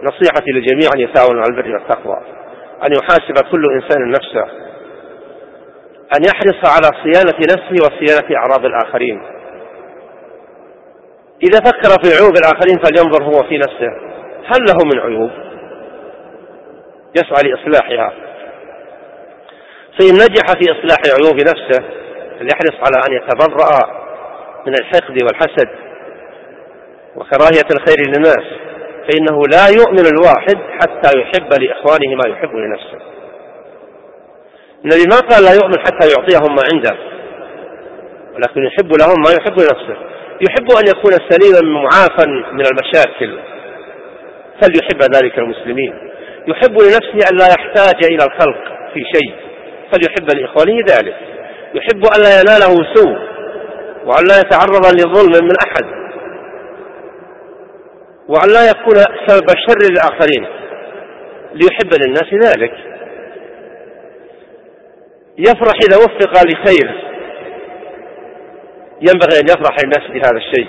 نصيحتي للجميع أن يتعاونوا على البر والتقوى، أن يحاسب كل إنسان نفسه، أن يحرص على صيانة نفسه وصيانة أعراض الآخرين. إذا فكر في عيوب الآخرين فلينظر هو في نفسه هل له من عيوب يسعى لإصلاحها، فإن نجح في إصلاح عيوب نفسه فليحرص على أن يتبرأ من الحقد والحسد وكراهية الخير للناس، فإنه لا يؤمن الواحد حتى يحب لإخوانه ما يحب لنفسه. النبي ما قال لا يؤمن حتى يعطيهم ما عنده، ولكن يحب لهم ما يحب لنفسه. يحب أن يكون سليما معافا من المشاكل فليحب ذلك المسلمين. يحب لنفسه أن لا يحتاج إلى الخلق في شيء فليحب لإخوانه ذلك. يحب أن لا يناله سوء وأن لا يتعرض لظلم من أحد وأن لا يكون سبب شر للآخرين ليحب للناس ذلك. يفرح إذا وفق لخير، ينبغي أن يفرح الناس بهذا الشيء.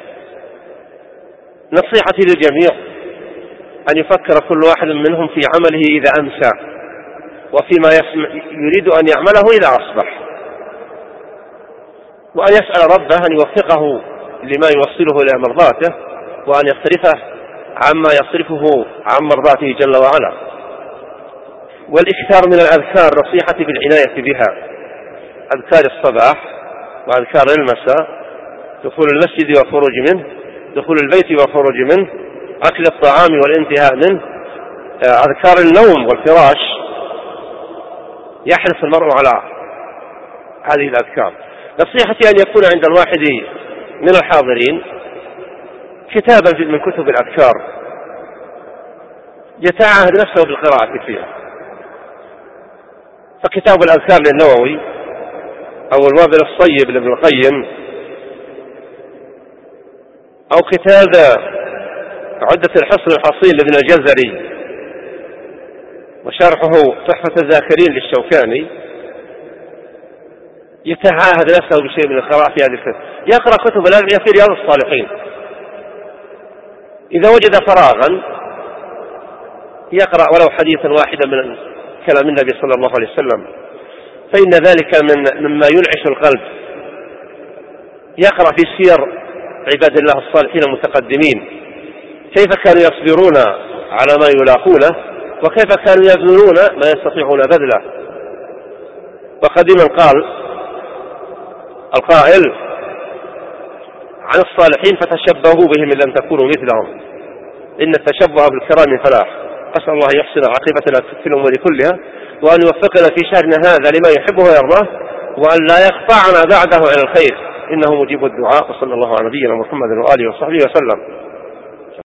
نصيحتي للجميع أن يفكر كل واحد منهم في عمله إذا أمسى وفيما يريد أن يعمله إذا أصبح، وأن يسأل ربه أن يوفقه لما يوصله إلى مرضاته وأن يصرفه عما يصرفه عن مرضاته جل وعلا. والإكثار من الأذكار، نصيحتي بالعناية بها، أذكار الصباح وأذكار المساء، دخول المسجد وخروج منه، دخول البيت وخروج منه، أكل الطعام والانتهاء منه، أذكار النوم والفراش. يحرص المرء على هذه الأذكار. نصيحتي أن يكون عند الواحد من الحاضرين كتابا من كتب الأذكار يتعاهد نفسه بالقراءة فيها، فكتاب الأذكار للنووي أو الوابل الصيب لابن القيم أو كتاب عدة الحصن الحصين لابن الجزري وشرحه تحفة الذاكرين للشوكاني، يتعاهد نفسه بشيء من القراءة في هذه الكتب. يقرأ كتب الأدعية في رياض الصالحين. إذا وجد فراغا يقرأ ولو حديثا واحدا من كلام النبي صلى الله عليه وسلم، فإن ذلك مما ينعش القلب. يقرأ في سير عباد الله الصالحين المتقدمين كيف كانوا يصبرون على ما يلاقونه وكيف كانوا يبذلون ما يستطيعون بذله. وقديما قال القائل عن الصالحين فتشبهوا بهم إن لم تكونوا مثلهم إن التشبه بالكرام فلاح. أسأل الله يحسن عاقبتنا في الأمور كلها وأن يوفقنا في شهرنا هذا لما يحبه ويرضاه وأن لا يقطعنا بعده على الخير إنه مجيب الدعاء. وصلى الله على نبينا محمد وآله وصحبه وسلم.